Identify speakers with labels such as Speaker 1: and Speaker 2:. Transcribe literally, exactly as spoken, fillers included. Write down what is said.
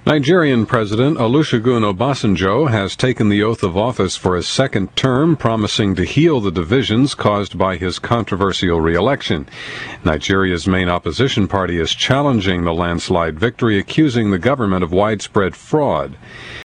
Speaker 1: Nigerian President Olusegun Obasanjo has taken the oath of office for his second term, promising to heal the divisions caused by his controversial re-election. Nigeria's main opposition party is challenging the landslide victory, accusing the government of widespread fraud.